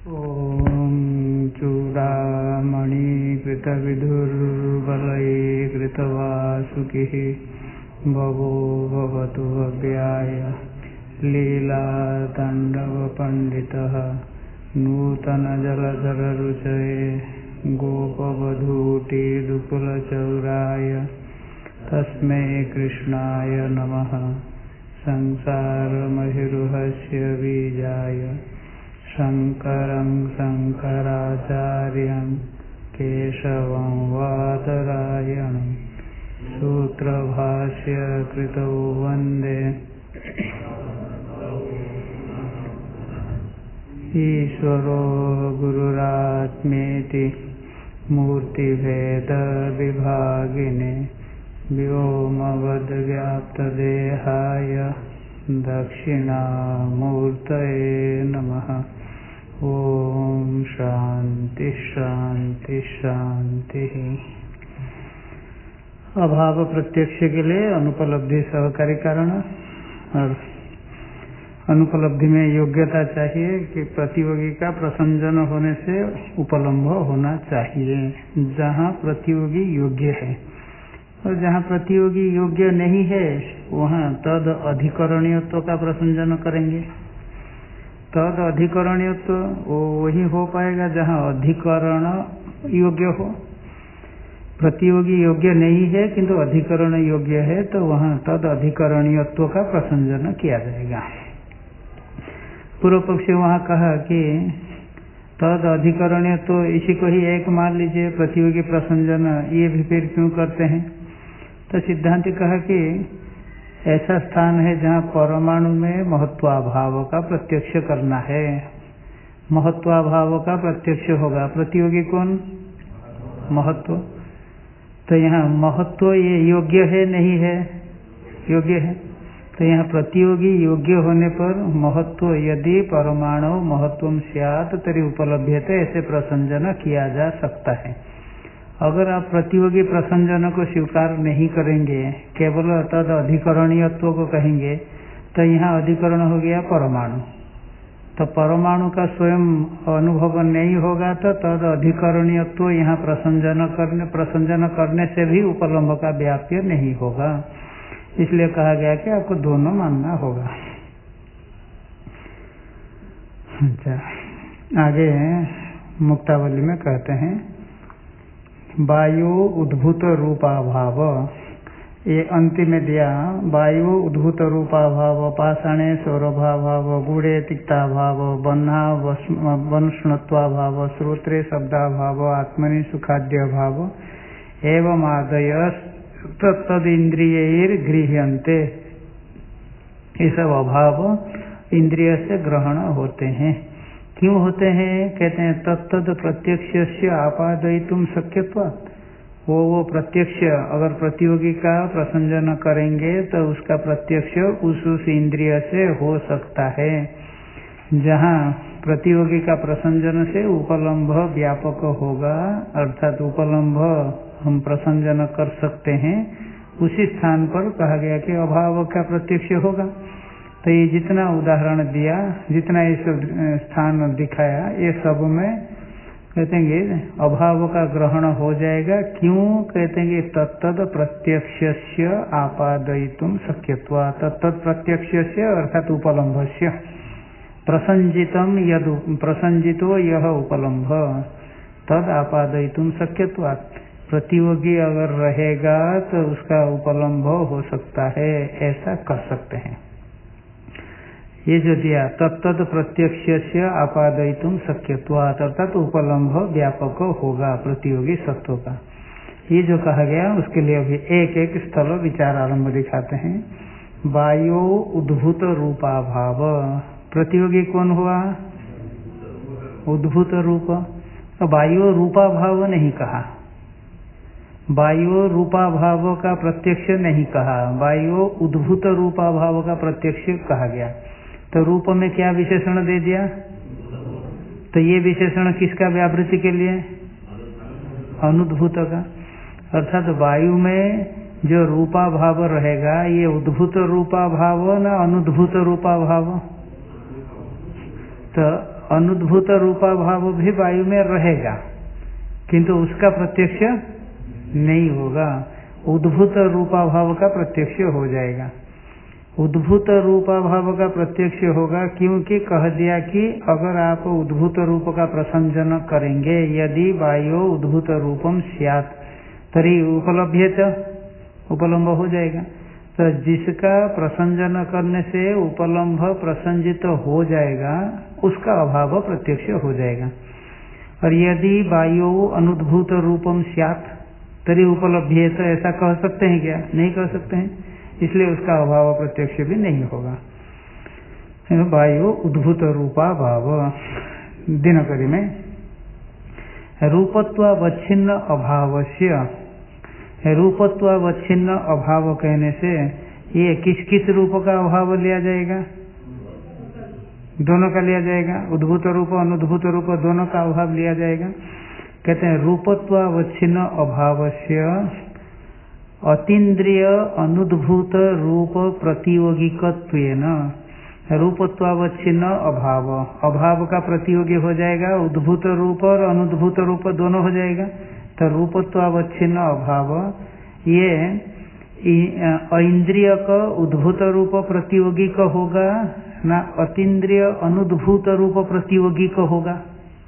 ॐ चूडामणिकृतविधुर्बलैः कृतवासुकिः भवो भवतु भव्याय लीलाताण्डवपण्डितः नूतनजलधररुचये गोपवधूटिदुकुलचौराय तस्मै कृष्णाय नमः। संसारमहिरुहस्य बीजाय शङ्करं शङ्कराचार्यं केशवं वादरायणं सूत्रभाष्यकृतौ वन्दे ईश्वरो गुरुरात्मेति मूर्तिभेदविभागिने व्योमवद्व्याप्तदेहाय दक्षिणामूर्तये नमः। ओम शांति शांति शांति। अभाव प्रत्यक्ष के लिए अनुपलब्धि सहकारी कारण, और अनुपलब्धि में योग्यता चाहिए कि प्रतियोगी का प्रसंजन होने से उपलम्भ होना चाहिए। जहाँ प्रतियोगी योग्य है और जहाँ प्रतियोगी योग्य नहीं है वहाँ तद अधिकरणीयत्व का प्रसंजन करेंगे। तद अधिकरणीयत्व वही हो पाएगा जहाँ अधिकरण योग्य हो। प्रतियोगी योग्य नहीं है किंतु अधिकरण योग्य है तो वहाँ तद अधिकरणीयत्व का प्रसंजन किया जाएगा। पूर्व पक्षी वहाँ कहा कि तद अधिकरणीयत्व इसी को ही एक मान लीजिए, प्रतियोगी प्रसंजन ये भी फिर क्यों करते हैं? तो सिद्धांत कहा कि ऐसा स्थान है जहाँ परमाणु में महत्वाभाव का प्रत्यक्ष करना है। महत्वाभाव का प्रत्यक्ष होगा। प्रतियोगी कौन? महत्व। तो यहाँ महत्व ये योग्य है नहीं है? योग्य है। तो यहाँ प्रतियोगी योग्य होने पर महत्व यदि परमाणु महत्वम स्यात् तरी उपलभ्यते ऐसे प्रसंजन किया जा सकता है। अगर आप प्रतियोगी प्रसंजन को स्वीकार नहीं करेंगे, केवल तद अधिकरणीयत्व को कहेंगे, तो यहाँ अधिकरण हो गया परमाणु। तो परमाणु का स्वयं अनुभव नहीं होगा तो तद अधिकरणीयत्व यहाँ प्रसंजन करने से भी उपलम्भ का व्याप्य नहीं होगा। इसलिए कहा गया कि आपको दोनों मानना होगा। अच्छा, आगे मुक्तावली में कहते हैं वायु उद्भूत रूपाभाव। ये अंतिम में दिया वायु उद्भूत रूपाभाव, पाषाणे सौरभाभाव, गुड़े तिक्ताभाव, बन्हा वंष्णत्वाभाव, श्रोत्रे शब्दाभाव, आत्मनि सुखाद्यभाव एवं आदय तत्तदिंद्रियैर्गृह्यन्ते। ये सब अभाव इंद्रिय से ग्रहण होते हैं। क्यों होते हैं? कहते हैं तत्तद प्रत्यक्ष आपादयितुम शक्यत्वात्। वो प्रत्यक्ष अगर प्रतियोगी का प्रसंजन करेंगे तो उसका प्रत्यक्ष उस इंद्रिय से हो सकता है। जहाँ प्रतियोगी का प्रसंजन से उपलम्भ व्यापक होगा, अर्थात उपलम्भ हम प्रसंजन कर सकते हैं, उसी स्थान पर कहा गया कि अभाव का प्रत्यक्ष होगा। तो ये जितना उदाहरण दिया, जितना ये स्थान दिखाया, ये सब में कहते हैं अभाव का ग्रहण हो जाएगा। क्यों? कहते हैं तत्तद प्रत्यक्षस्य आपादयितुम शक्यत्वात्। तत्तद प्रत्यक्षस्य अर्थात उपलम्भस्य प्रसंजितम यद प्रसंजितो यह उपलम्भ तद आपादयितुम शक्यत्वात्। प्रतियोगी अगर रहेगा तो उसका उपलम्भ हो सकता है, ऐसा कर सकते हैं। ये जो दिया तत्तद प्रत्यक्ष आपादयितुम शक्यत्वात्, अर्थात उपलम्भ व्यापक होगा प्रतियोगी सत्व का। ये जो कहा गया उसके लिए अभी एक एक स्थल विचार आरंभ दिखाते हैं। वायु उद्भूत रूपाभाव, प्रतियोगी कौन हुआ? उद्भूत रूप। तो वायु रूपाभाव नहीं कहा, वायु रूपाभाव का प्रत्यक्ष नहीं कहा, वायु उद्भूत रूपाभाव का प्रत्यक्ष कहा गया। तो रूप में क्या विशेषण दे दिया? तो ये विशेषण किसका व्यावृत्ति के लिए? अनुद्भूत का। अर्थात वायु में जो रूपा भाव रहेगा ये उद्भूत रूपा भाव न अनुद्भूत रूपा भाव। तो अनुद्भूत रूपाभाव भी वायु में रहेगा, किंतु उसका प्रत्यक्ष नहीं होगा, उद्भूत रूपाभाव का प्रत्यक्ष हो जाएगा। उद्भूत रूपाभाव का प्रत्यक्ष होगा क्योंकि कह दिया कि अगर आप उद्भूत रूप का प्रसंजन करेंगे, यदि वायु उद्भूत रूपम स्यात् तरी उपलभ्येत, उपलम्भ हो जाएगा। तो जिसका प्रसंजन करने से उपलम्भ प्रसंजित हो जाएगा उसका अभाव प्रत्यक्ष हो जाएगा। और यदि वायु अनुद्भूत रूपम स्यात् तरी उपलभ्येत, ऐसा कह सकते हैं क्या? नहीं कह सकते हैं, इसलिए उसका अभाव प्रत्यक्ष भी नहीं होगा। वायु उद्भूत रूपा भाव। दिनकरी में रूपत्वावच्छिन्न अभावस्य, रूपत्वावच्छिन्न अभाव कहने से ये किस किस रूप का अभाव लिया जाएगा? दोनों का लिया जाएगा, उद्भूत रूप अनुद्भूत रूप दोनों का अभाव लिया जाएगा। कहते हैं रूपत्वावच्छिन्न अभावस्य अतीन्द्रिय अनुद्भूत रूप प्रतियोगिकत्वेन, रूपत्वावच्छिन्न अभाव, अभाव का प्रतियोगी हो जाएगा, उद्भूत रूप और अनुद्भूत रूप दोनों हो जाएगा। तो रूपत्वावच्छिन्न अभाव ये ऐन्द्रिय का उद्भूत रूप प्रतियोगी का होगा ना अतीन्द्रिय अनुद्भूत रूप प्रतियोगी का होगा?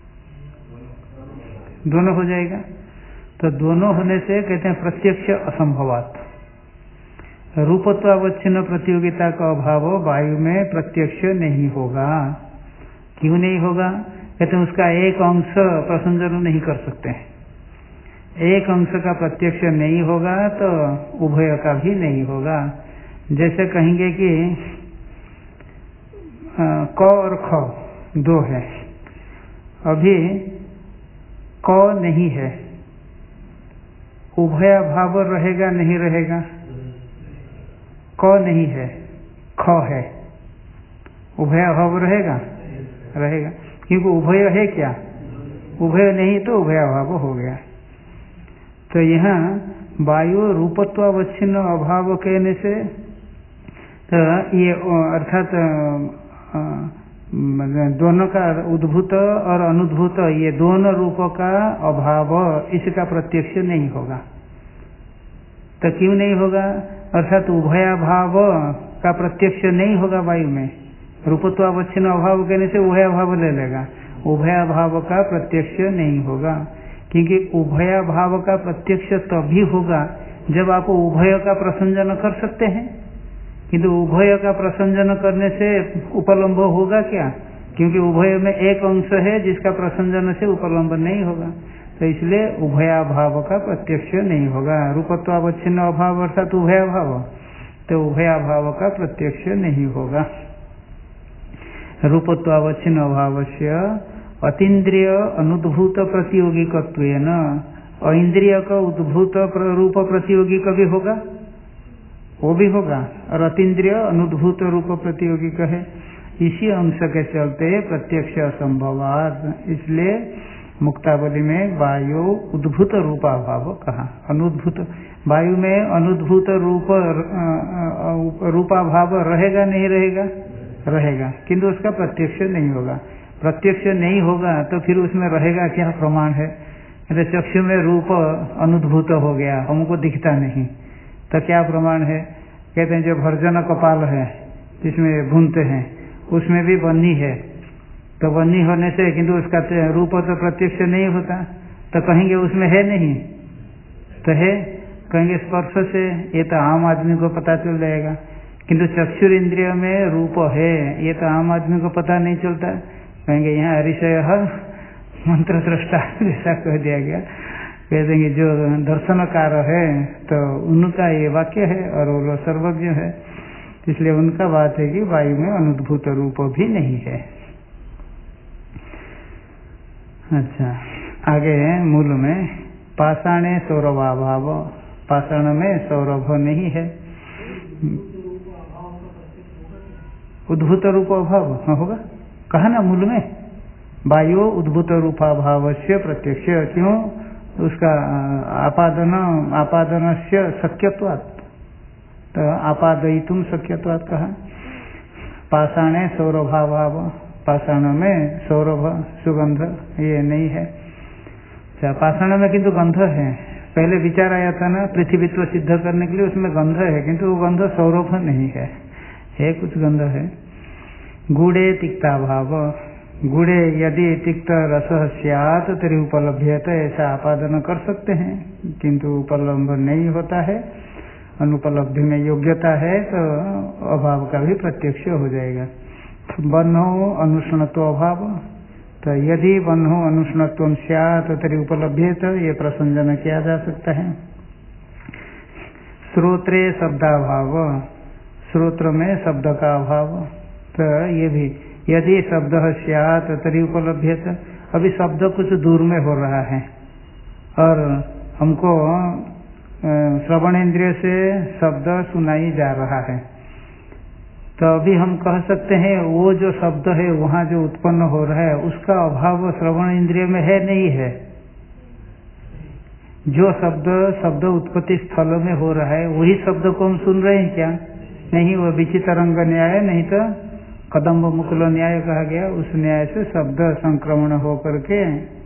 दोनों हो जाएगा। तो दोनों होने से कहते हैं प्रत्यक्ष असंभवात। रूपत्वावच्छिन्न प्रतियोगिता का अभाव वायु में प्रत्यक्ष नहीं होगा। क्यों नहीं होगा? कहते हैं उसका एक अंश प्रसंजन नहीं कर सकते हैं, एक अंश का प्रत्यक्ष नहीं होगा तो उभय का भी नहीं होगा। जैसे कहेंगे कि क और ख दो है, अभी क नहीं है, उभय भाव रहेगा नहीं रहेगा? क नहीं है, ख है, उभय भाव रहेगा? रहेगा, क्योंकि उभय है क्या? उभय नहीं तो उभय भाव हो गया। तो यहाँ वायु रूपत्वावच्छिन्न अभाव कहने से तो ये अर्थात दोनों का उद्भूत और अनुद्भूत ये दोनों रूपों का अभाव, इसका प्रत्यक्ष नहीं होगा। तो क्यों नहीं होगा? अर्थात उभयाभाव का प्रत्यक्ष नहीं होगा वायु में। रूपत्वावच्छिन्न अभाव कहने से उभयाभाव ले लेगा, उभयाभाव का प्रत्यक्ष नहीं होगा, क्योंकि उभयाभाव का प्रत्यक्ष तभी होगा जब आप उभय का प्रसंजन कर सकते हैं। किंतु उभय का प्रसंजन करने से उपलम्ब होगा क्या? क्योंकि उभय में एक अंश है जिसका प्रसंजन से उपलम्ब नहीं होगा, तो इसलिए उभयाभाव का प्रत्यक्ष नहीं होगा। रूपत्वावच्छिन्न अभाव अर्थात उभयाभाव, तो उभयाभाव का प्रत्यक्ष नहीं होगा। रूपत्वावच्छिन्न अभावस्य अतीन्द्रिय अनुद्भूत प्रतियोगिकत्वेन, ऐन्द्रिय का उद्भूत रूप प्रतियोगी कभी होगा? वो भी होगा, और अतीन्द्रिय अनुद्भूत रूप प्रतियोगी का है। इसी अंश के चलते प्रत्यक्ष असंभवात, इसलिए मुक्तावली में वायु उद्भूत रूपाभाव कहा। अनुद्भूत वायु में अनुद्भूत रूपाभाव रहेगा नहीं रहेगा? रहेगा, किंतु उसका प्रत्यक्ष नहीं होगा। प्रत्यक्ष नहीं होगा तो फिर उसमें रहेगा क्या? प्रमाण है। चक्षु में रूप अनुद्भूत हो गया, हमको दिखता नहीं, तो क्या प्रमाण है? कहते हैं जो भर्जन कपाल है जिसमें भूनते हैं उसमें भी बन्नी है, तो बन्नी होने से किंतु उसका रूप तो प्रत्यक्ष नहीं होता, तो कहेंगे उसमें है नहीं, तो है, कहेंगे स्पर्श से, ये तो आम आदमी को पता चल जाएगा। किंतु चक्षुर इंद्रिय में रूप है, ये तो आम आदमी को पता नहीं चलता। कहेंगे यहाँ ऋषय मंत्र दृष्टा जैसा कह दिया गया। कह देंगे जो दर्शनकार है तो उनका ये वाक्य है और वो सर्वज्ञ है, इसलिए उनका बात है कि वायु में अनुद्भूत रूप भी नहीं है। अच्छा, आगे मूल में पाषाणे सौरभाभाव, पाषाण में सौरभ नहीं है। उद्भूत रूप अभाव होगा, कहा ना मूल में वायु उद्भूत रूपाभाव से प्रत्यक्ष, क्यों? उसका आपादन से शक्यत्वात्, तो आपादयितुम शक्यत्वात् कहा। पाषाणे सौरभाभाव, पाषाण में सौरभ सुगंध ये नहीं है। अच्छा, पाषाण में किंतु गंध है। पहले विचार आया था ना पृथ्वीत्व सिद्ध करने के लिए, उसमें गंध है किंतु वो गंध सौरभ नहीं है कुछ गंध है। गुड़े तिक्ताभाव, गुड़े यदि तिक्त रस स्यात् तरी उपलभ्यते, ऐसा आपादन कर सकते हैं किंतु उपलब्ध नहीं होता है। अनुपलब्धि में योग्यता है तो अभाव का भी प्रत्यक्ष हो जाएगा। बन्हो अनुष्णत्व अभाव, तो यदि बन्हो अनुष्णत्व स्यात् तरी उपलभ्येत, ये प्रसंजन किया जा सकता है। श्रोत्रे शब्दाभाव, श्रोत्र में शब्द का अभाव, तो ये भी यदि शब्द स्यात् तरी उपलभ्येत, अभी शब्द कुछ दूर में हो रहा है और हमको श्रवण इंद्रिय से शब्द सुनाई जा रहा है, तो अभी हम कह सकते हैं वो जो शब्द है वहाँ जो उत्पन्न हो रहा है उसका अभाव श्रवण इंद्रिय में है नहीं है। जो शब्द उत्पत्ति स्थल में हो रहा है वही शब्द को हम सुन रहे हैं क्या? नहीं, वो विचित्रंग न्याय नहीं तो कदम्ब मुकुल न्याय कहा गया, उस न्याय से शब्द संक्रमण हो करके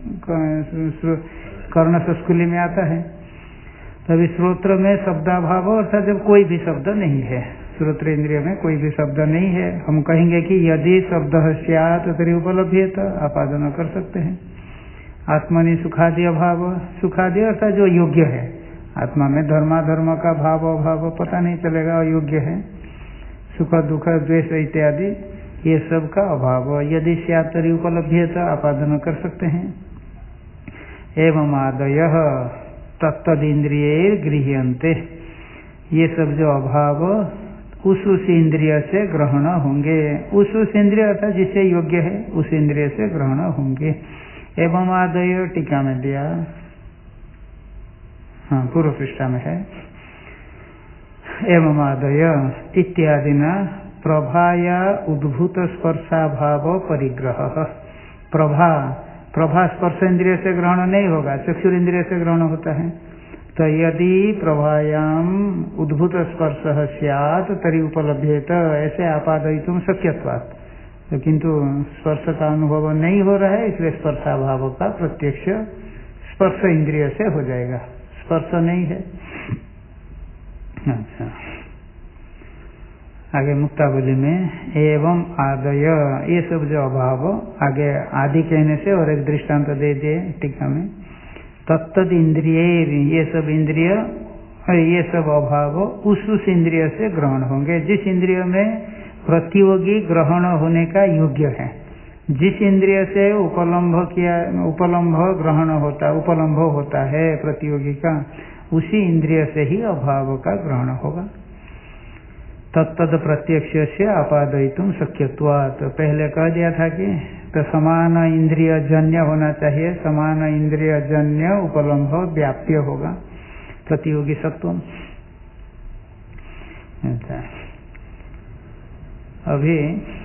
कर्ण संस्कुली में आता है। तभी श्रोत्र में शब्दाभाव, अर्थात जब कोई भी शब्द नहीं है, श्रोत्र इंद्रिय में कोई भी शब्द नहीं है, हम कहेंगे कि यदि शब्द स्यात् तरी उपलभ्येत, आपादन कर सकते हैं। आत्मनि सुखादि अभाव, सुखादि अर्थात जो योग्य है, आत्मा में धर्माधर्म का भाव अभाव पता नहीं चलेगा, अयोग्य है। सुख दुख द्वेष इत्यादि ये सब का अभाव यदि स्यात् तरी उपलभ्येत, आपादन कर सकते हैं। एवं आदयः तत्तदिंद्रिये गृह्यन्ते, ये सब जो अभाव उस इंद्रिय से ग्रहण होंगे। उस इंद्रिय अर्थात जिससे योग्य है उस इंद्रिय से ग्रहण होंगे। एवं आदय टीका में दिया, हाँ पूर्व पृष्ठा में है। एवं आदय इत्यादि न प्रभाया उद्भूत स्पर्शाभाव परिग्रह, प्रभा स्पर्श इंद्रिय से ग्रहण नहीं होगा, चक्षुर इंद्रिय से ग्रहण होता है। तो यदि प्रभायाम उद्भूत स्पर्श स्यात् तरी उपलभ्येत, ऐसे आपादयितुं शक्यत्वात्, तो किंतु स्पर्श का अनुभव नहीं हो रहा है, इसलिए स्पर्शाभाव का प्रत्यक्ष स्पर्श इंद्रिय से हो जाएगा, स्पर्श नहीं है। अच्छा, आगे मुक्तावली में एवं आदय, ये सब जो अभाव, आगे आदि कहने से और एक दृष्टांत दे दिए टीका में। तत्तद इंद्रिय, ये सब इंद्रिय और ये सब अभाव उस इंद्रिय से ग्रहण होंगे जिस इंद्रिय में प्रतियोगी ग्रहण होने का योग्य है। जिस इंद्रिय से उपलम्भ ग्रहण होता, उपलम्भ होता है प्रतियोगी का, उसी इंद्रिय से ही अभाव का ग्रहण होगा। तत्तद प्रत्यक्ष से आपादयितुं शक्यत्वात्, तो पहले कह दिया था कि तो समान इंद्रिय जन्य होना चाहिए, समान इंद्रिय जन्य उपलम्भ व्याप्य होगा प्रतियोगी सत्व। अभी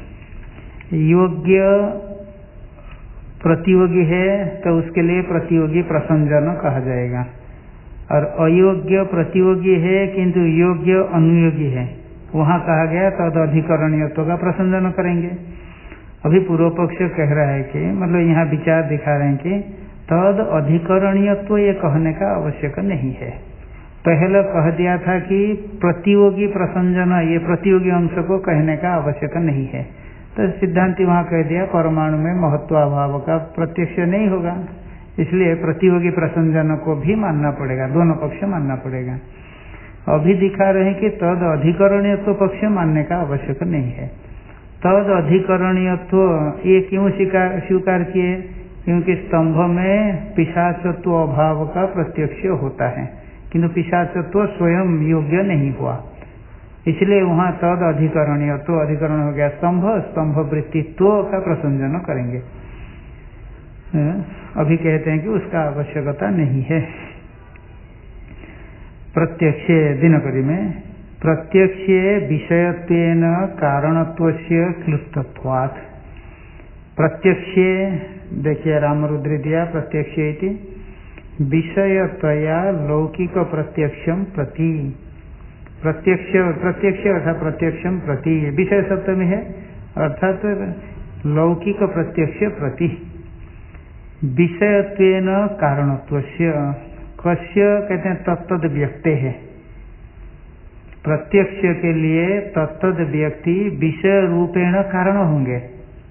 योग्य प्रतियोगी है तो उसके लिए प्रतियोगी प्रसंजन कहा जाएगा, और अयोग्य प्रतियोगी है किंतु योग्य अनुयोगी है, वहां कहा गया तद अधिकरणीयत्व का प्रसंजन करेंगे। अभी पूर्व पक्ष कह रहा है कि मतलब यहाँ विचार दिखा रहे हैं कि तद अधिकरणीयत्व ये कहने का आवश्यक नहीं है। पहले कह दिया था कि प्रतियोगी प्रसंजन, ये प्रतियोगी अंश को कहने का आवश्यक नहीं है, तो सिद्धांति वहां कह दिया परमाणु में महत्वाभाव का प्रत्यक्ष नहीं होगा, इसलिए प्रतियोगी प्रसंजन को भी मानना पड़ेगा, दोनों पक्ष मानना पड़ेगा। अभी दिखा रहे हैं कि तद अधिकरणीयत्व पक्ष मानने का आवश्यक नहीं है। तद अधिकरणीयत्व ये क्यों स्वीकार किए? क्योंकि स्तंभ में पिशाचत्व अभाव का प्रत्यक्ष होता है, किंतु पिशाचत्व स्वयं योग्य नहीं हुआ, इसलिए वहां तद अधिकरणीयत्व, अधिकरण हो गया स्तंभ, स्तंभ वृत्तित्व का प्रसंजन करेंगे। अभी कहते हैं कि उसका आवश्यकता नहीं है। प्रत्यक्ष दिनकरी में प्रत्यक्ष विषयत्वेन कारणत्वस्य क्लुप्तत्वात्, प्रत्यक्ष देखिए रामरुद्र दिया प्रत्यक्ष इति विषयतया लौकिक प्रत्यक्षम प्रति, प्रत्यक्ष अर्थात प्रत्यक्षम प्रति विषय सप्तमी है, अर्थात लौकिक प्रत्यक्ष प्रति विषयत्वेन कारणत्वस्य कस्य कहते हैं तत्तद व्यक्ते है। प्रत्यक्ष के लिए तत्तद व्यक्ति विषय रूपेण कारण होंगे।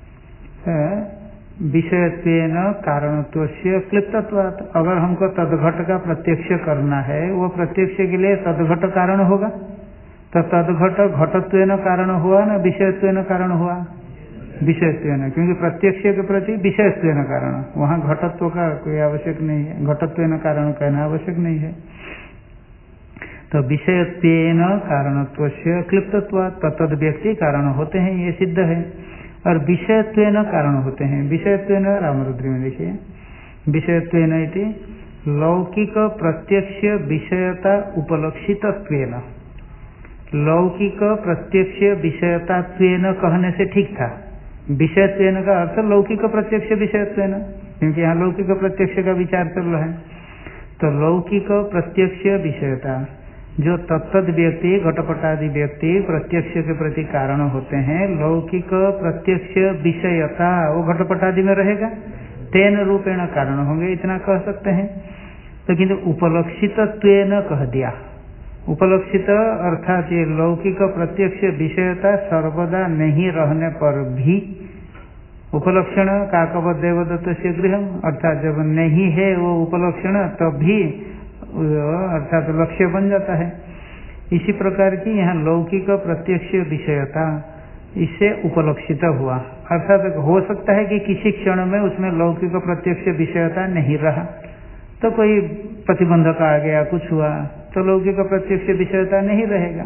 विषयत्वेन कारणत्वस्य क्लिप्तत्वात्, अगर हमको तद्घट का प्रत्यक्ष करना है, वो प्रत्यक्ष के लिए तद्घट कारण होगा, तो तद्घट घटत्वेन कारण हुआ ना विषयत्वेन कारण हुआ? विषयत्वेन, क्योंकि प्रत्यक्ष के प्रति विषयत्वेन कारण, वहाँ घटत्व का कोई आवश्यक नहीं है, घटत्वेन कारण कहना आवश्यक नहीं है। तो विषयत्वेन कारणत्वस्य क्लिप्तत्वात् तत्तद व्यक्ति कारण होते हैं, ये सिद्ध है। और विषयत्वेन कारण होते हैं। विषयत्वेन रामरुद्री में देखिए, विषयत्वेन इति लौकिक प्रत्यक्ष विषयता उपलक्षितत्वेन। लौकिक प्रत्यक्ष विषयतात्वेन कहने से ठीक था। विषयत्वेन का अर्थ लौकिक प्रत्यक्ष विषयत्वेन, क्योंकि यहाँ लौकिक प्रत्यक्ष का विचार चल रहा है। तो लौकिक प्रत्यक्ष विषयता, जो तत्तद व्यक्ति घटपटादि व्यक्ति प्रत्यक्ष के प्रति कारण होते हैं, लौकिक प्रत्यक्ष विषयता वो घटपटादि में रहेगा, तेन रूपेण कारण होंगे, इतना कह सकते हैं। तो किंतु उपलक्षितत्वेन कह दिया। उपलक्षित अर्थात ये लौकिक प्रत्यक्ष विषयता सर्वदा नहीं रहने पर भी उपलक्षण काकवत देवदत्त से गृहम, अर्थात जब नहीं है वो उपलक्षण तब भी अर्थात लक्ष्य बन जाता है। इसी प्रकार की यहाँ लौकिक प्रत्यक्ष विषयता इससे उपलक्षित हुआ, अर्थात हो सकता है कि किसी क्षण में उसमें लौकिक प्रत्यक्ष विषयता नहीं रहा, तो कोई प्रतिबंधक आ गया, कुछ हुआ, तो लौकिक प्रत्यक्ष विषयता नहीं रहेगा।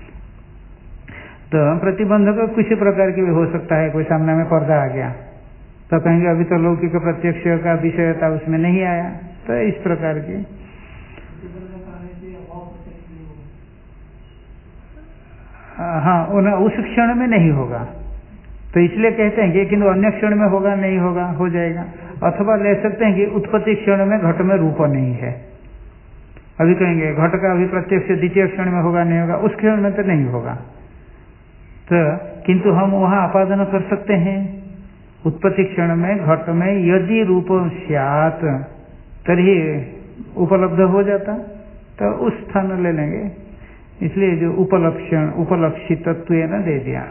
तो प्रतिबंधक किसी प्रकार की भी हो सकता है, कोई सामने में पर्दा आ गया तो कहेंगे अभी तो लौकिक प्रत्यक्ष का विषयता उसमें नहीं आया। तो इस प्रकार की हाँ, उस क्षण में नहीं होगा, तो इसलिए कहते हैं कि किंतु अन्य क्षण में होगा, नहीं होगा, हो जाएगा। अथवा ले सकते हैं कि उत्पत्ति क्षण में घट में रूप नहीं है, अभी कहेंगे घट का अभी प्रत्यक्ष द्वितीय क्षण में होगा, नहीं होगा, उस क्षण में तो नहीं होगा। तो किंतु हम वहाँ आपादन कर सकते हैं, उत्पत्ति क्षण में घट में यदि रूप स्यात् तभी उपलब्ध हो जाता, तो उस स्थान ले लेंगे। इसलिए जो उपलक्षितत्व न दे दिया।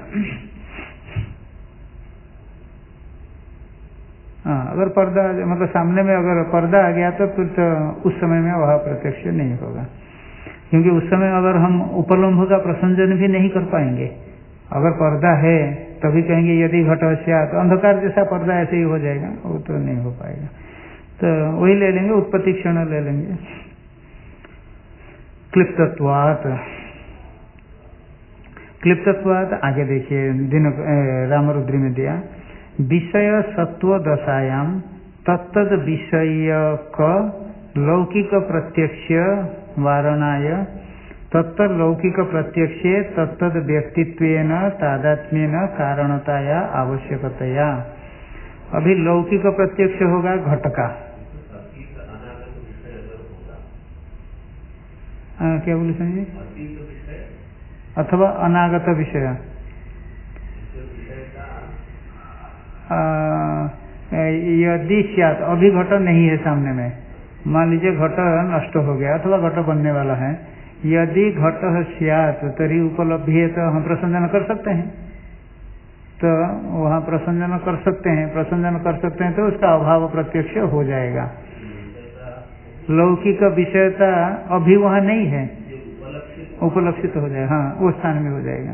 हाँ, अगर पर्दा मतलब सामने में अगर पर्दा आ गया तो फिर तो उस समय में वह प्रत्यक्ष नहीं होगा, क्योंकि उस समय अगर हम उपलम्भ का प्रसंजन भी नहीं कर पाएंगे। अगर पर्दा है तभी कहेंगे यदि घट स्यात्, तो अंधकार जैसा पर्दा ऐसे ही हो जाएगा, वो तो नहीं हो पाएगा। तो वही ले लेंगे, उत्पत्ति क्षण ले लेंगे। क्लिप्तत्वात्, क्लिप्तत्वात् आगे देखिए दिन रामरुद्री में दिया, विषय सत्व दशायाम तत्तद विषयक लौकिक प्रत्यक्ष वारणाय तत्तद लौकिक प्रत्यक्षे तत्तद व्यक्तित्वेन तादात्म्येन कारणताया आवश्यकतया। अभी लौकिक प्रत्यक्ष होगा घट का, क्या बोले समझे, अथवा अनागत विषय, यदि स्यात्, अभी घट नहीं है सामने में, मान लीजिए घट नष्ट हो गया अथवा घट बनने वाला है, यदि घट स्यात् तरी उपलब्धि है तो हम प्रसंजन कर सकते हैं, तो वहाँ प्रसंजन कर सकते हैं, प्रसंजन कर सकते हैं तो उसका अभाव प्रत्यक्ष हो जाएगा। लौकिक विषयता अभी वहाँ नहीं है, उपलक्षित हो जाएगा, हाँ वो स्थान में हो जाएगा।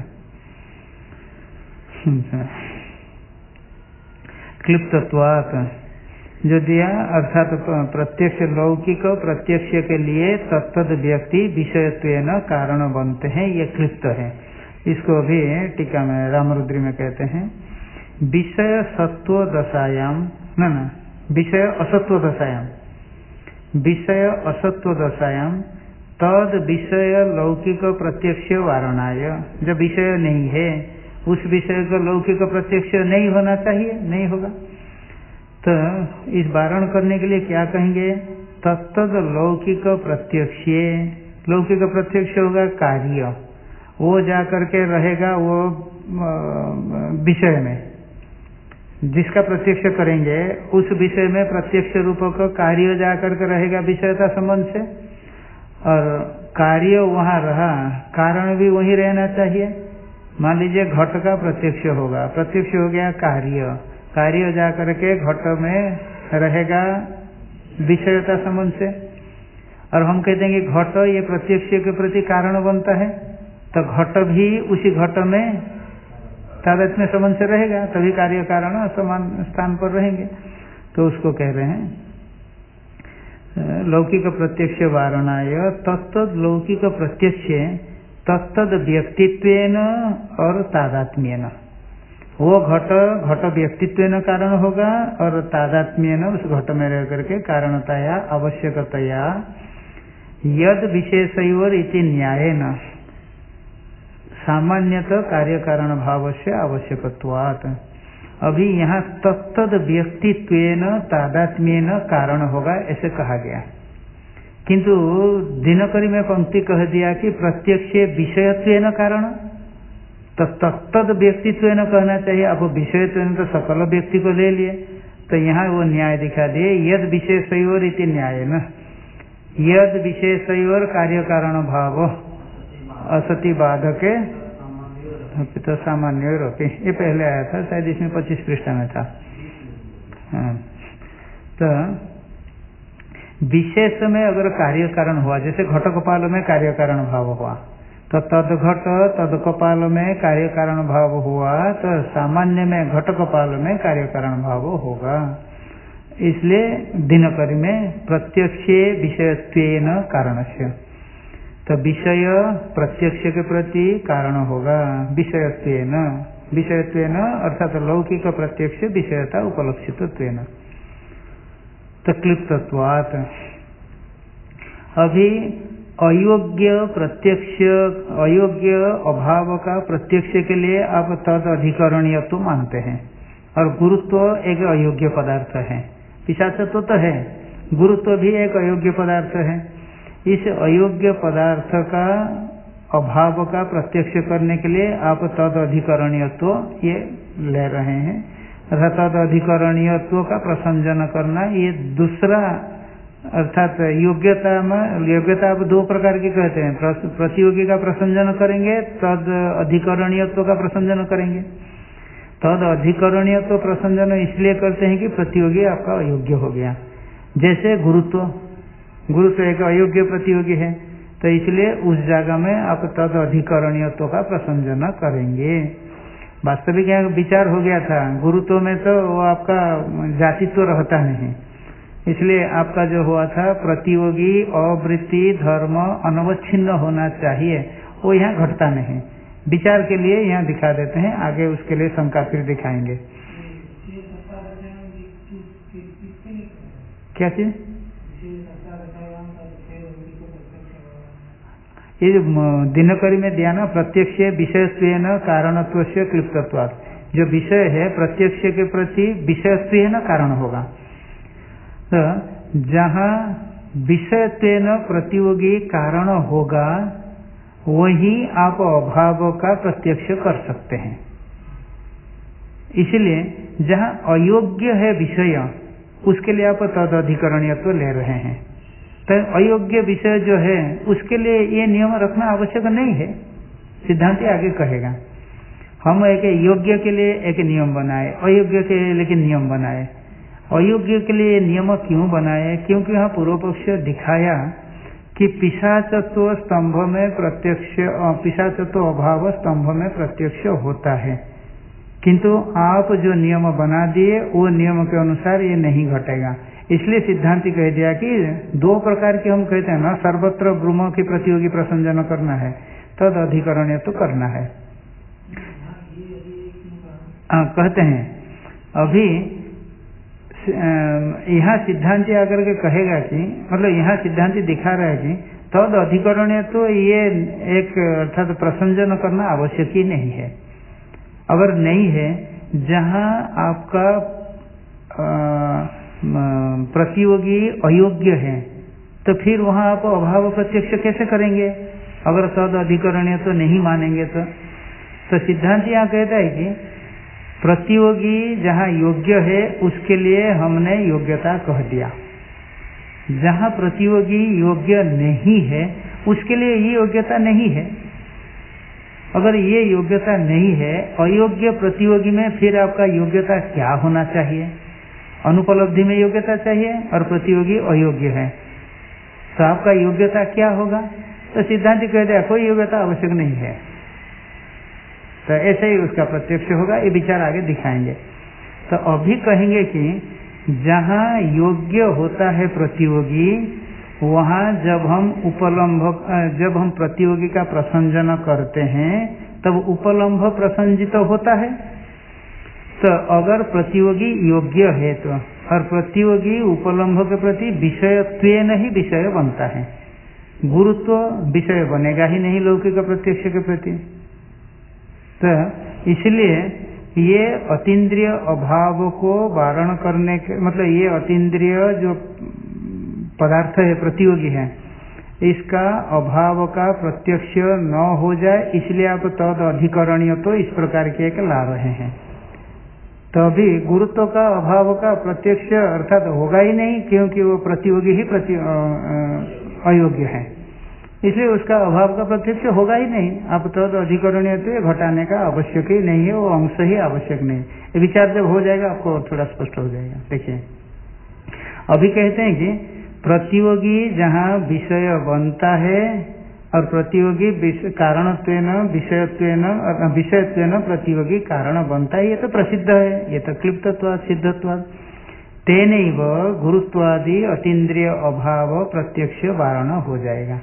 क्लिप्तत्वात् जो दिया, अर्थात प्रत्यक्ष लौकिक प्रत्यक्ष के लिए तत्तद व्यक्ति विषयत्वेन कारण बनते हैं, ये क्लिप्त है। इसको भी टीका में रामरुद्री में कहते हैं विषय सत्व दशायाम, न विषय असत्व दशायाम, विषय असत्व दशायाम तद विषय लौकिक प्रत्यक्ष वारणाय। जब विषय नहीं है उस विषय का लौकिक प्रत्यक्ष नहीं होना चाहिए, नहीं होगा, तो इस वारण करने के लिए क्या कहेंगे, तत्तद लौकिक प्रत्यक्ष, लौकिक प्रत्यक्ष होगा कार्य, वो जा करके रहेगा वो विषय में, जिसका प्रत्यक्ष करेंगे उस विषय में प्रत्यक्ष रूपक कार्य जाकर के रहेगा विषयता संबंध से, और कार्य वहाँ रहा, कारण भी वही रहना चाहिए। मान लीजिए घट का प्रत्यक्ष होगा, प्रत्यक्ष हो गया कार्य, कार्य जाकर के घट में रहेगा विषयता संबंध से, और हम कहते हैं कि घट ये प्रत्यक्ष के प्रति कारण बनता है, तो घट भी उसी घट में तादात्म्य संबंध से रहेगा, तभी कार्य कारण समान स्थान पर रहेंगे। तो उसको कह रहे हैं लौकिक प्रत्यक्ष वारणाय तत्तद लौकिक प्रत्यक्ष तत्तद व्यक्तित्वेन और तादात्म्येन। वो घट व्यक्तित्वेन कारण होगा और तादात्म्येन उस घट में रह करके कारणतया आवश्यकतया यद विशेषयोर इति न्यायेन सामान्यतः कार्य कारण भाव से आवश्यकत्वात्। अभी यहाँ तत्तद व्यक्तित्वेन तादात्म्येन कारण होगा ऐसे कहा गया, किंतु दिनकरी में पंक्ति कह दिया कि प्रत्यक्ष विषयत्वेन कारण, तो तत्तद व्यक्तित्वेन कहना चाहिए। आप विषयत्वेन तो सकल व्यक्ति को ले लिए, तो यहाँ वो न्याय दिखा दिए यद विशेषयोर इति न्याय न, यद विशेषयोर कार्य कारण भाव असति बाधके तो सामान्य रोपे, ये पहले आया था शायद, इसमें 25 पृष्ठ में था। तो विशेष में अगर कार्य कारण हुआ, जैसे घट कपाल में कार्य कारण भाव हुआ, तो तद घट तद कपाल में कार्य कारण भाव हुआ, तो सामान्य में घट कपाल में कार्य कारण भाव होगा। इसलिए दिनकरी में प्रत्यक्ष विषयत्वेन कारणस्य, तो विषय प्रत्यक्ष के प्रति कारण होगा विषयत्वेन, विषयत्वेन अर्थात लौकिक प्रत्यक्ष विषयता उपलक्षितत्वेन। तो क्लिप्तत्वात् अभी अयोग्य प्रत्यक्ष, अयोग्य अभाव का प्रत्यक्ष के लिए आप तद अधिकरणीयत्व मानते हैं, और गुरुत्व एक अयोग्य पदार्थ है, पिशाचत्व तो है, गुरुत्व भी एक अयोग्य पदार्थ है। इस अयोग्य पदार्थ का अभाव का प्रत्यक्ष करने के लिए आप तद अधिकरणीयत्व ये ले रहे हैं, अर्थात तद अधिकरणीयत्व का प्रसंजन करना, ये दूसरा अर्थात योग्यता में, योग्यता आप दो प्रकार की कहते हैं, प्रतियोगी का प्रसंजन करेंगे, तद अधिकरणीयत्व का प्रसंजन करेंगे। तद अधिकरणीयत्व प्रसंजन इसलिए करते हैं कि प्रतियोगी आपका अयोग्य हो गया, जैसे गुरुत्व, गुरुत्व एक अयोग्य प्रतियोगी है, तो इसलिए उस जगह में आप तद अधिकरणीयत्व का प्रसंजन करेंगे। वास्तविक यहाँ विचार हो गया था, गुरुत्व में तो वो आपका जातित्व रहता नहीं, इसलिए आपका जो हुआ था प्रतियोगी अवृत्ति धर्म अनवच्छिन्न होना चाहिए, वो यहाँ घटता नहीं। विचार के लिए यहाँ दिखा देते हैं, आगे उसके लिए शंका फिर दिखाएंगे। क्या चीज? ये दिनकरी में दिया ना, प्रत्यक्ष विषयत्वेन कारणत्वस्य क्लिप्तत्वात्, जो विषय है प्रत्यक्ष के प्रति विषयत्वेन कारण होगा। तो जहाँ विषयत्वेन प्रतियोगी कारण होगा वही आप अभाव का प्रत्यक्ष कर सकते हैं। इसलिए जहाँ अयोग्य है विषय, उसके लिए आप तद अधिकरणीयत्व ले रहे हैं। तो अयोग्य विषय जो है उसके लिए ये नियम रखना आवश्यक नहीं है, सिद्धांत आगे कहेगा। हम एक योग्य के लिए एक नियम बनाए, अयोग्य के लिए लेकिन नियम बनाए। अयोग्य के लिए नियम क्यों बनाए? क्योंकि यहाँ पूर्व पक्ष दिखाया कि पिशाचत्व स्तंभ में प्रत्यक्ष, पिशाचत्व अभाव स्तंभ में प्रत्यक्ष होता है, किंतु आप जो नियम बना दिए वो नियम के अनुसार ये नहीं घटेगा। इसलिए सिद्धांति कह दिया कि दो प्रकार के हम कहते हैं ना, सर्वत्र ब्रह्म की प्रतियोगी प्रसंजन करना है, तद अधिकरणीय तो करना है। कहते हैं अभी यहाँ सिद्धांति आकर के कहेगा कि, मतलब यहाँ सिद्धांति दिखा रहा है कि तद अधिकरणीय तो ये एक अर्थात प्रसंजन करना आवश्यक ही नहीं है। अगर नहीं है, जहाँ आपका प्रतियोगी अयोग्य है, तो फिर वहाँ आप अभाव प्रत्यक्ष कैसे करेंगे? अगर तद अधिकरणीय तो नहीं मानेंगे तो सिद्धांत यहाँ कहता है कि प्रतियोगी जहाँ योग्य है उसके लिए हमने योग्यता कह दिया, जहाँ प्रतियोगी योग्य नहीं है उसके लिए ये योग्यता नहीं है। अगर ये योग्यता नहीं है, अयोग्य प्रतियोगी में फिर आपका योग्यता क्या होना चाहिए? अनुपलब्धि में योग्यता चाहिए और प्रतियोगी अयोग्य है, तो आपका योग्यता क्या होगा? तो सिद्धांत कह दिया कोई योग्यता आवश्यक नहीं है, तो ऐसे ही उसका प्रत्यक्ष होगा। ये विचार आगे दिखाएंगे। तो अभी कहेंगे कि जहाँ योग्य होता है प्रतियोगी, वहाँ जब हम प्रतियोगी का प्रसंजन करते हैं तब उपलम्भ प्रसंजित होता है। तो अगर प्रतियोगी योग्य है तो, और प्रतियोगी उपलम्भ के प्रति विषयत्वेन ही विषय बनता है, गुरुत्व विषय बनेगा ही नहीं लौकिक प्रत्यक्ष के प्रति। तो इसलिए ये अतीन्द्रिय अभाव को वारण करने के मतलब ये अतीन्द्रिय जो पदार्थ है प्रतियोगी है, इसका अभाव का प्रत्यक्ष न हो जाए, इसलिए आप तद अधिकरणीय तो इस प्रकार के एक ला रहे हैं। तो अभी गुरुत्व का अभाव का प्रत्यक्ष अर्थात होगा ही नहीं, क्योंकि वो प्रतियोगी ही अयोग्य है, इसलिए उसका अभाव का प्रत्यक्ष होगा ही नहीं। आप तद अधिकरणीय तो घटाने का आवश्यक ही नहीं है, वो अंश ही आवश्यक नहीं। ये विचार जब हो जाएगा आपको थोड़ा स्पष्ट हो जाएगा। देखिए अभी कहते हैं कि प्रतियोगी जहाँ विषय बनता है और प्रतियोगी कारणत्वेन विषयत्वेन प्रतियोगी कारण बनता है, ये तो प्रसिद्ध है, ये तो क्लिप्तत्वात् सिद्धत्वात्। तेनैव गुरुत्वादि अतीन्द्रिय अभाव प्रत्यक्ष वारण हो जाएगा।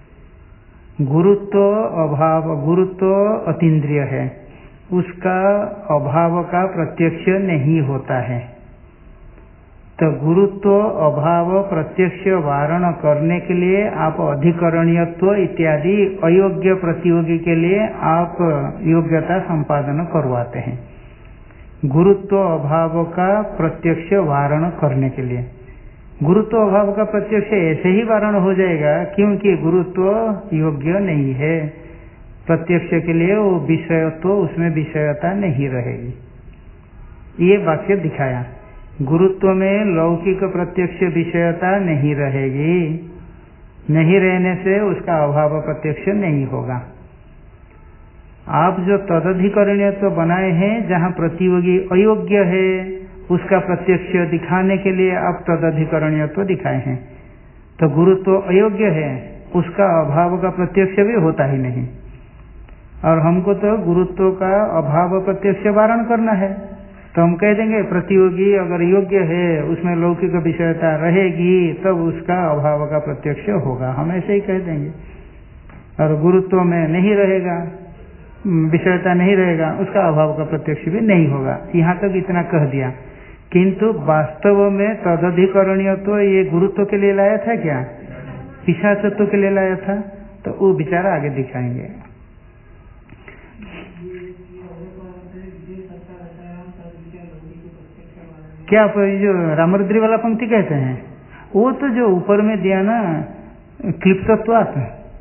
गुरुत्व अतीन्द्रिय है, उसका अभाव का प्रत्यक्ष नहीं होता है। तो गुरुत्व अभाव प्रत्यक्ष वारण करने के लिए आप अधिकरणीयत्व इत्यादि अयोग्य प्रतियोगी के लिए आप योग्यता संपादन करवाते हैं, गुरुत्व अभाव का प्रत्यक्ष वारण करने के लिए। गुरुत्व अभाव का प्रत्यक्ष ऐसे ही वारण हो जाएगा क्योंकि गुरुत्व योग्य नहीं है, प्रत्यक्ष के लिए वो विषयत्व, उसमें विषयता नहीं रहेगी। ये वाक्य दिखाया, गुरुत्व में लौकिक प्रत्यक्ष विषयता नहीं रहेगी, नहीं रहने से उसका अभाव प्रत्यक्ष नहीं होगा। आप जो तदधिकरणीयत्व बनाए हैं, जहाँ प्रतियोगी अयोग्य है उसका प्रत्यक्ष दिखाने के लिए आप तदधिकरणीयत्व दिखाए हैं। तो गुरुत्व अयोग्य है, उसका अभाव का प्रत्यक्ष भी होता ही नहीं, और हमको तो गुरुत्व का अभाव प्रत्यक्ष वारण करना है। तो हम कह देंगे प्रतियोगी अगर योग्य है, उसमें लौकिक विषयता रहेगी, तब उसका अभाव का प्रत्यक्ष होगा, हम ऐसे ही कह देंगे। और गुरुत्व में नहीं रहेगा, विषयता नहीं रहेगा, उसका अभाव का प्रत्यक्ष भी नहीं होगा। यहाँ तक इतना कह दिया। किंतु वास्तव में तदधिकरणीय तो ये गुरुत्व के लिए लाया था क्या? पिशाचत्व के लिए लाया था। तो वो विचार आगे दिखाएंगे। क्या आप जो रामरुद्री वाला पंक्ति कहते हैं, वो तो जो ऊपर में दिया ना क्लिप्तत्वात्,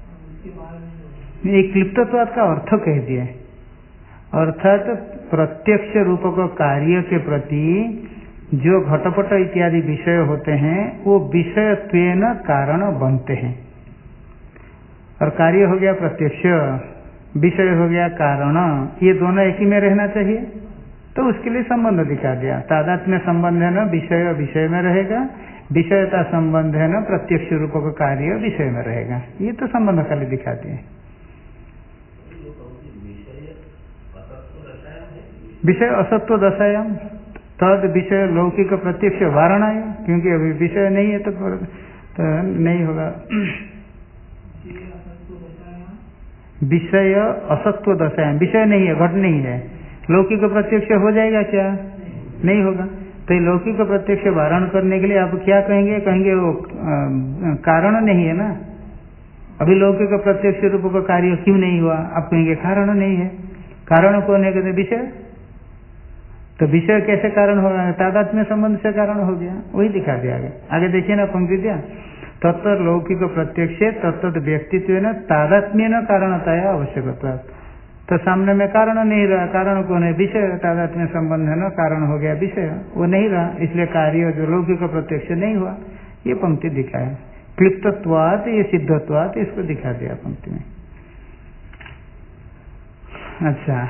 ये क्लिप्तत्वात् का अर्थ कह दिया, अर्थात प्रत्यक्ष रूप को कार्य के प्रति जो घटपट इत्यादि विषय होते हैं वो विषयत्वेन कारण बनते हैं। और कार्य हो गया प्रत्यक्ष, विषय हो गया कारण, ये दोनों एक ही में रहना चाहिए। तो उसके लिए संबंध दिखा दिया। तादात्म्य संबंध है न विषय विषय में रहेगा, विषयता संबंध है न प्रत्यक्ष रूप का कार्य विषय में रहेगा। ये तो संबंध खाली दिखाते हैं। विषय असत्व दशायाम तद विषय लौकिक प्रत्यक्ष वारणाय, क्योंकि अभी विषय नहीं है तो नहीं होगा। विषय असत्व दशायाम, विषय नहीं है, घट नहीं है, लौकिक प्रत्यक्ष हो जाएगा क्या? नहीं होगा। तो लौकिक प्रत्यक्ष वारण करने के लिए आप क्या कहेंगे? कहेंगे वो कारण नहीं है ना, अभी लौकिक प्रत्यक्ष रूप का कार्य क्यों नहीं हुआ? आप कहेंगे कारण नहीं है। कारण कौन है? कहते विषय। तो विषय कैसे कारण होगा? तादात्म्य संबंध से कारण हो गया। वही दिखा दिया आगे देखिए ना पंक्ति दिया, तत्त लौकिक प्रत्यक्ष तत्त व्यक्तित्व न तादात्म्य न कारणताया आवश्यकता। तो सामने में कारण नहीं रहा, कारण कौन है? विषय, तादात्म्य संबंध है ना, कारण हो गया विषय, वो नहीं रहा, इसलिए कार्य जो लौकिक प्रत्यक्ष नहीं हुआ। ये पंक्ति दिखाया, क्लिप्तत्वात् ये सिद्धत्वात्, इसको दिखा दिया पंक्ति में। अच्छा,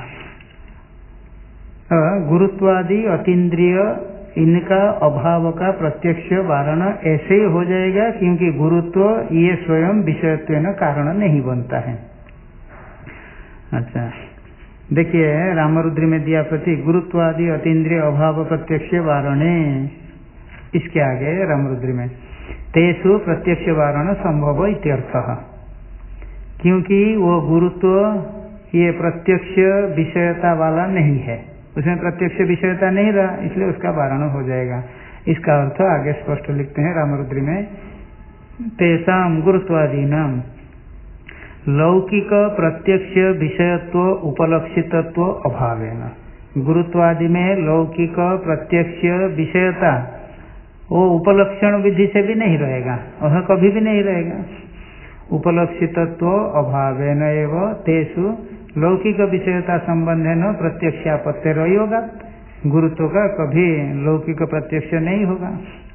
गुरुत्वादि अतीन्द्रिय इनका अभाव का प्रत्यक्ष वारण ऐसे ही हो जाएगा, क्योंकि गुरुत्व ये स्वयं विषयत्व न कारण नहीं बनता है। अच्छा, देखिए रामरुद्री में दिया प्रति गुरुत्वादि अतीन्द्रिय अभाव प्रत्यक्ष वारणे, इसके आगे रामरुद्री में तेषु प्रत्यक्ष वारण संभव इत्यर्थः, क्योंकि वो गुरुत्व ये प्रत्यक्ष विषयता वाला नहीं है, उसमें प्रत्यक्ष विषयता नहीं रहा, इसलिए उसका वारण हो जाएगा। इसका अर्थ आगे स्पष्ट लिखते हैं रामरुद्री में, तेषां गुरुत्वादीनां लौकिक प्रत्यक्ष विषयत्व उपलक्षितत्व अभावेन, गुरुत्वादि में लौकिक प्रत्यक्ष विषयता वो उपलक्षण विधि से भी नहीं रहेगा, वह कभी भी नहीं रहेगा। उपलक्षितत्व अभावेन एव तेषु लौकिक विषयता संबंध है न प्रत्यक्षापत्तिर होगा, गुरुत्व का कभी लौकिक प्रत्यक्ष नहीं होगा।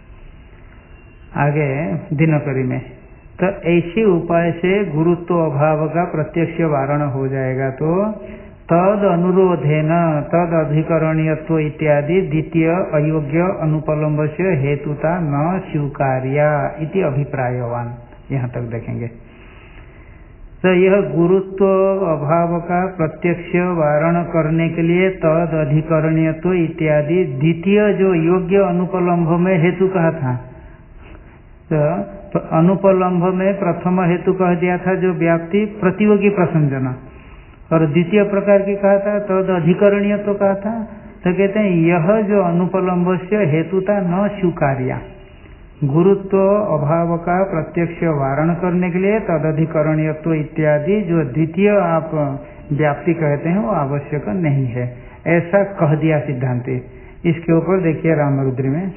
आगे दिनकरी में तो ऐसे उपाय से गुरुत्व अभाव का प्रत्यक्ष वारण हो जाएगा, तो तद अनुरोधेन तद अधिकरणीयत्व इत्यादि द्वितीय अयोग्य अनुपलम्ब से हेतुता न स्वीकार्या इति अभिप्रायवान। यहाँ तक देखेंगे तो यह गुरुत्व अभाव का प्रत्यक्ष वारण करने के लिए तद अधिकरणीयत्व इत्यादि द्वितीय जो योग्य अनुपलम्भ में हेतु कहा था, तो अनुपलम्भ में प्रथम हेतु कह दिया था जो व्याप्ति प्रतियोगी प्रसंजना, और द्वितीय प्रकार की कहा था तद अधिकरणीय तो कहा था। तो कहते हैं यह जो अनुपलम्ब से हेतुता न स्वीकार्या, गुरुत्व अभाव का प्रत्यक्ष वारण करने के लिए तद अधिकरणीयत्व इत्यादि जो द्वितीय आप व्याप्ति कहते हैं वो आवश्यक नहीं है, ऐसा कह दिया सिद्धांति। इसके ऊपर देखिए रामरुद्री में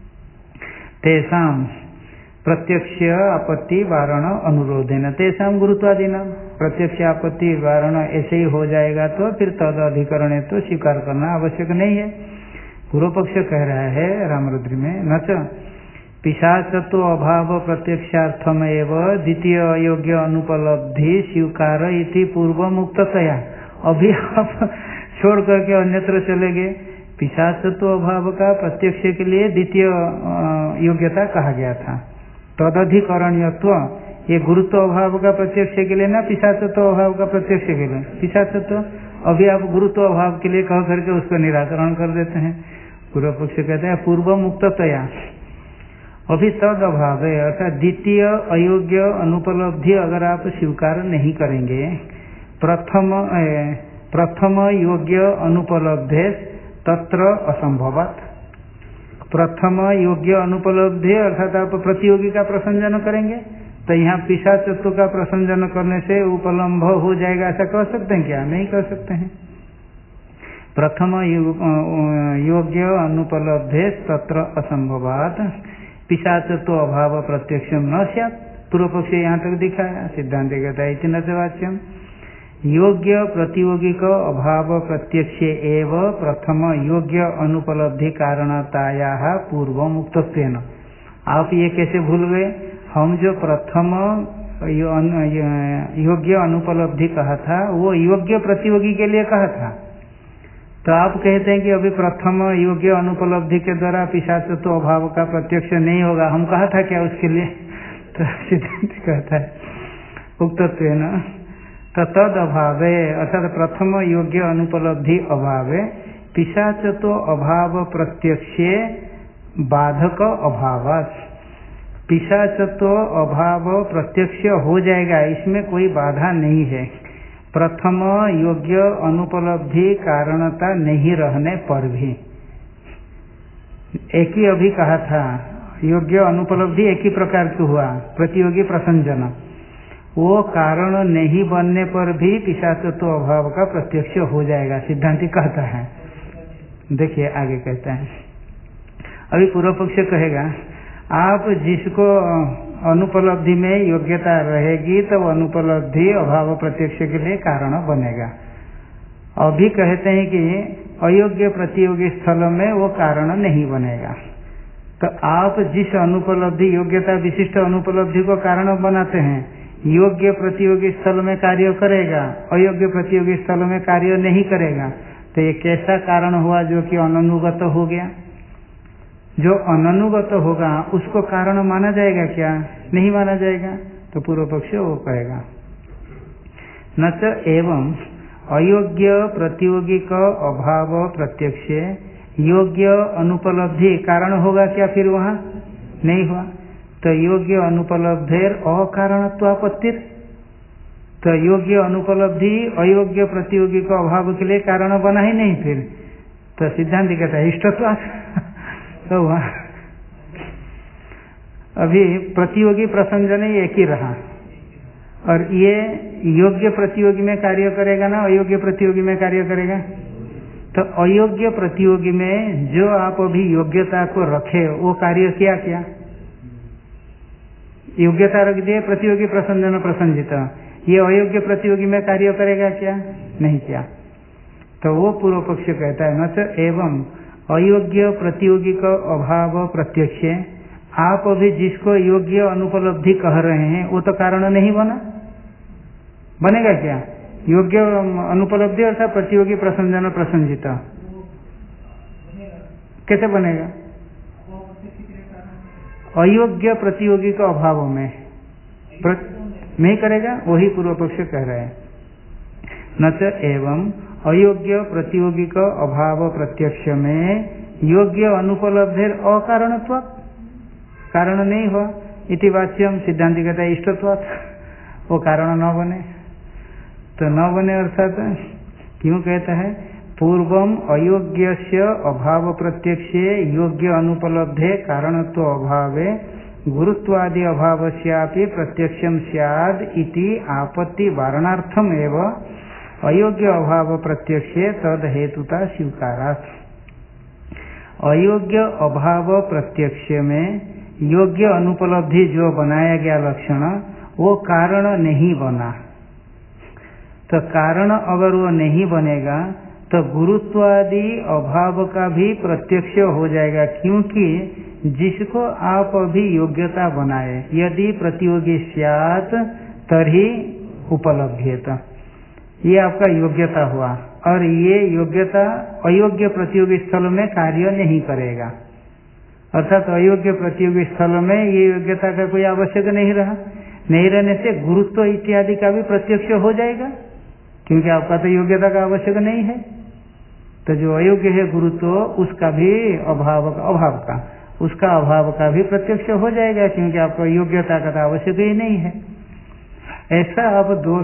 तेषां प्रत्यक्ष आपत्ति वारण अनुरोधेन तेषां गुरुत्वादीना, प्रत्यक्ष आपत्ति वारण ऐसे ही हो जाएगा तो फिर तद अधिकरण तो स्वीकार करना आवश्यक नहीं है। पूर्व पक्ष कह रहा है रामरुद्री में, न च पिशाचत्व अभाव प्रत्यक्षार्थम एवं द्वितीय अयोग्य अनुपलब्धि स्वीकार इति पूर्व मुक्ततया। अभी आप छोड़ करके अन्यत्र चले गए, पिशाचत्व अभाव का प्रत्यक्ष के लिए द्वितीय योग्यता कहा गया था, तदधिकरणीयत्व ये गुरुत्व अभाव का प्रत्यक्ष के लिए ना पिशाचत्व अभाव का प्रत्यक्ष के लिए। पिशाचत्व अभी आप गुरुत्व अभाव के लिए कह करके उसका निराकरण कर देते हैं। पूर्व पक्ष कहते हैं पूर्व मुक्ततया, अभी तद अभाव है, अर्थात द्वितीय अयोग्य अनुपलब्धि अगर आप स्वीकार नहीं करेंगे, प्रथम योग्य अनुपलब्धे तत्र असंभवत, प्रथम योग्य अनुपलब्धि अर्थात आप प्रतियोगी का प्रसंजन करेंगे, तो यहाँ पिशाचत्व का प्रसंजन करने से उपलम्भ हो जाएगा, ऐसा कह सकते हैं क्या? नहीं कह सकते हैं। प्रथम योग्य अनुपलब्धे तत्र असंभवात पिशाचत्व अभाव प्रत्यक्षम न स्यात्। पूर्व पक्ष यहाँ तक दिखाया, सिद्धांत कहता है इति न च वाच्यम योग्य प्रतियोगी का अभाव प्रत्यक्ष एव प्रथम योग्य अनुपलब्धि कारणताया पूर्व मुक्तत्वेन। आप ये कैसे भूल गए? हम जो प्रथम योग्य अनुपलब्धि कहा था वो योग्य प्रतियोगी के लिए कहा था, तो आप कहते हैं कि अभी प्रथम योग्य अनुपलब्धि के द्वारा पिशाचत्व अभाव का प्रत्यक्ष नहीं होगा, हम कहा था क्या उसके लिए? तो सिद्धांत कहता है उक्तत्वेन तद अभावे अर्थात प्रथम योग्य अनुपलब्धि अभावे पिशाचत्व अभाव प्रत्यक्षे बाधक अभावात्, पिशाचत्व अभाव प्रत्यक्ष हो जाएगा, इसमें कोई बाधा नहीं है, प्रथम योग्य अनुपलब्धि कारणता नहीं रहने पर भी। एक ही अभी कहा था योग्य अनुपलब्धि एक ही प्रकार की हुआ, प्रतियोगी प्रसंजन, वो कारण नहीं बनने पर भी पिशाचत्व अभाव का प्रत्यक्ष हो जाएगा, सिद्धांति कहता है। देखिए आगे कहता है, अभी पूर्व पक्ष कहेगा आप जिसको अनुपलब्धि में योग्यता रहेगी तब अनुपलब्धि अभाव प्रत्यक्ष के लिए कारण बनेगा, अभी कहते हैं कि अयोग्य प्रतियोगी स्थल में वो कारण नहीं बनेगा। तो आप जिस अनुपलब्धि योग्यता विशिष्ट अनुपलब्धि को कारण बनाते हैं, योग्य प्रतियोगी स्थल में कार्य करेगा, अयोग्य प्रतियोगी स्थल में कार्य नहीं करेगा, तो ये कैसा कारण हुआ जो कि अननुगत हो गया? जो अननुगत होगा उसको कारण माना जाएगा क्या? नहीं माना जाएगा। तो पूर्व पक्ष वो कहेगा न च एवं अयोग्य प्रतियोगी का अभाव प्रत्यक्ष योग्य अनुपलब्धि कारण होगा क्या? फिर वहां नहीं हुआ। तो योग्य अनुपलब्धेर अकारणत्वापत्तिर, तो योग्य अनुपलब्धि अयोग्य प्रतियोगी का अभाव के लिए कारण बना ही नहीं। फिर तो सिद्धांत कहता है इष्टत्वात्। तो वहां अभी प्रतियोगी प्रसंजन एक ही रहा, और ये योग्य प्रतियोगी में कार्य करेगा ना अयोग्य प्रतियोगी में कार्य करेगा? तो अयोग्य प्रतियोगी में जो आप अभी योग्यता को रखे वो कार्य किया क्या? योग्यता रख दिए, प्रतियोगी प्रसंजन प्रसंजित, ये अयोग्य प्रतियोगी में कार्य करेगा क्या? नहीं किया। तो वो पूर्व पक्ष कहता है न तो एवं अयोग्य प्रतियोगी का अभाव प्रत्यक्ष, आप अभी जिसको योग्य अनुपलब्धि कह रहे हैं वो तो कारण नहीं बना, बनेगा क्या? योग्य अनुपलब्धि अर्थात प्रतियोगी प्रसंजन प्रसंजित कैसे बनेगा? अयोग्य प्रतियोगी का अभाव में नहीं करेगा, वही पूर्व पक्ष कह रहे हैं। न च एवं अयोग्य प्रतियोगी का अभाव प्रत्यक्ष में योग्य अनुपलब्धेर अकारणत्व, कारण नहीं हुआ। इति वाच्यम सिद्धांति कहता है इष्टत्वात्, वो कारण न बने। तो न बने अर्थात क्यों कहता है? पूर्वम अयोग्यस्य अभाव प्रत्यक्षे योग्य अनुपलब्धे कारणत्व अभावे गुरुत्वादि अभावस्यापि प्रत्यक्षम स्याद् इति आपत्ति वारणार्थम एव अयोग्य अभाव प्रत्यक्षे तद हेतुता स्वीकारात्। अयोग्य अभाव प्रत्यक्ष में योग्य अनुपलब्धि जो बनाया गया लक्षण वो कारण नहीं बना। तो कारण अगर वो नहीं बनेगा तो गुरुत्वादि अभाव का भी प्रत्यक्ष हो जाएगा, क्योंकि जिसको आप अभी योग्यता बनाए यदि प्रतियोगी स्यात् तर्हि उपलभ्येत, ये आपका योग्यता हुआ, और ये योग्यता अयोग्य प्रतियोगी स्थल में कार्य नहीं करेगा, अर्थात अयोग्य प्रतियोगी स्थल में ये योग्यता का कोई आवश्यक नहीं रहा। नहीं रहने से गुरुत्व इत्यादि का भी प्रत्यक्ष हो जाएगा, क्योंकि आपका तो योग्यता का आवश्यक नहीं है। तो जो अयोग्य है गुरुत्व उसका भी उसका अभाव का भी प्रत्यक्ष हो जाएगा, क्योंकि आपको योग्यता का तो आवश्यक ही नहीं है। ऐसा आप दोष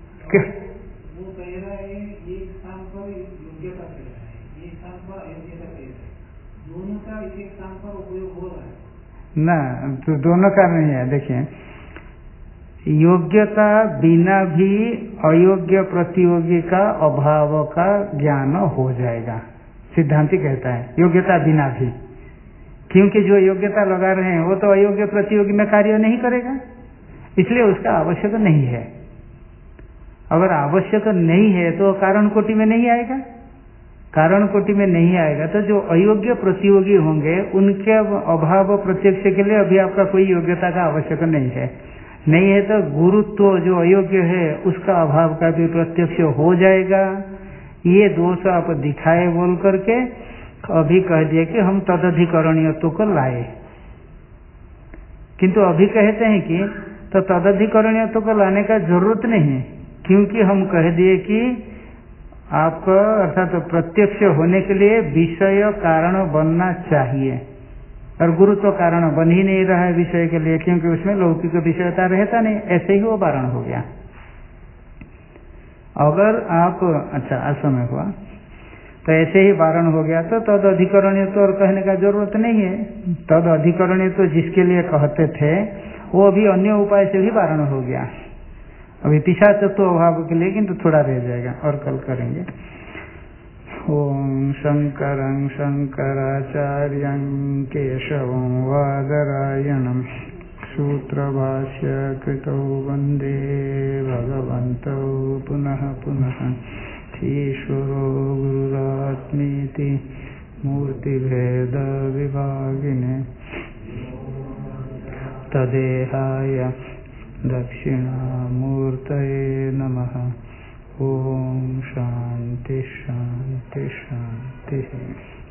ना, तो दोनों का नहीं है। देखिए, योग्यता बिना भी अयोग्य प्रतियोगी का अभाव का ज्ञान हो जाएगा, सिद्धांति कहता है योग्यता बिना भी, क्योंकि जो योग्यता लगा रहे हैं वो तो अयोग्य प्रतियोगी में कार्य नहीं करेगा, इसलिए उसका आवश्यक नहीं है। अगर आवश्यक नहीं है तो कारण कोटि में नहीं आएगा, कारण कोटि में नहीं आएगा तो जो अयोग्य प्रतियोगी होंगे उनके अभाव प्रत्यक्ष के लिए अभी आपका कोई योग्यता का आवश्यक नहीं है। नहीं है तो गुरुत्व जो अयोग्य है उसका अभाव का भी प्रत्यक्ष हो जाएगा। ये दोष आप दिखाए बोल करके अभी कह दिए कि हम तदधिकरणीयत्व को लाए, किंतु अभी कहते हैं कि तो तदधिकरणीयत्व को लाने का जरूरत नहीं है, क्योंकि हम कह दिए कि आपका अर्थात तो प्रत्यक्ष होने के लिए विषय कारण बनना चाहिए, और गुरुत्व कारण बन ही नहीं रहा है विषय के लिए, क्योंकि उसमें लौकिक विषयता रहता नहीं, ऐसे ही वो वारण हो गया। अगर आप असमय हुआ तो ऐसे ही वारण हो गया तो तद अधिकरणीय तो और कहने का जरूरत नहीं है। तद अधिकरणीय तो जिसके लिए कहते थे वो अभी अन्य उपाय से भी वारण हो गया, अभी पिशाचत्व अभाव के लिए किंतु थोड़ा रह जाएगा और कल करेंगे। ओम शंकरं शंकराचार्यं केशवं वादरायणं सूत्रभाष्य कृतौ वंदे भगवन्तौ पुनः पुनः। ईश्वरो गुरुरात्मेति मूर्तिभेदविभागिने तदेहाय दक्षिणामूर्तये नमः। ओम शांति शांति शांति।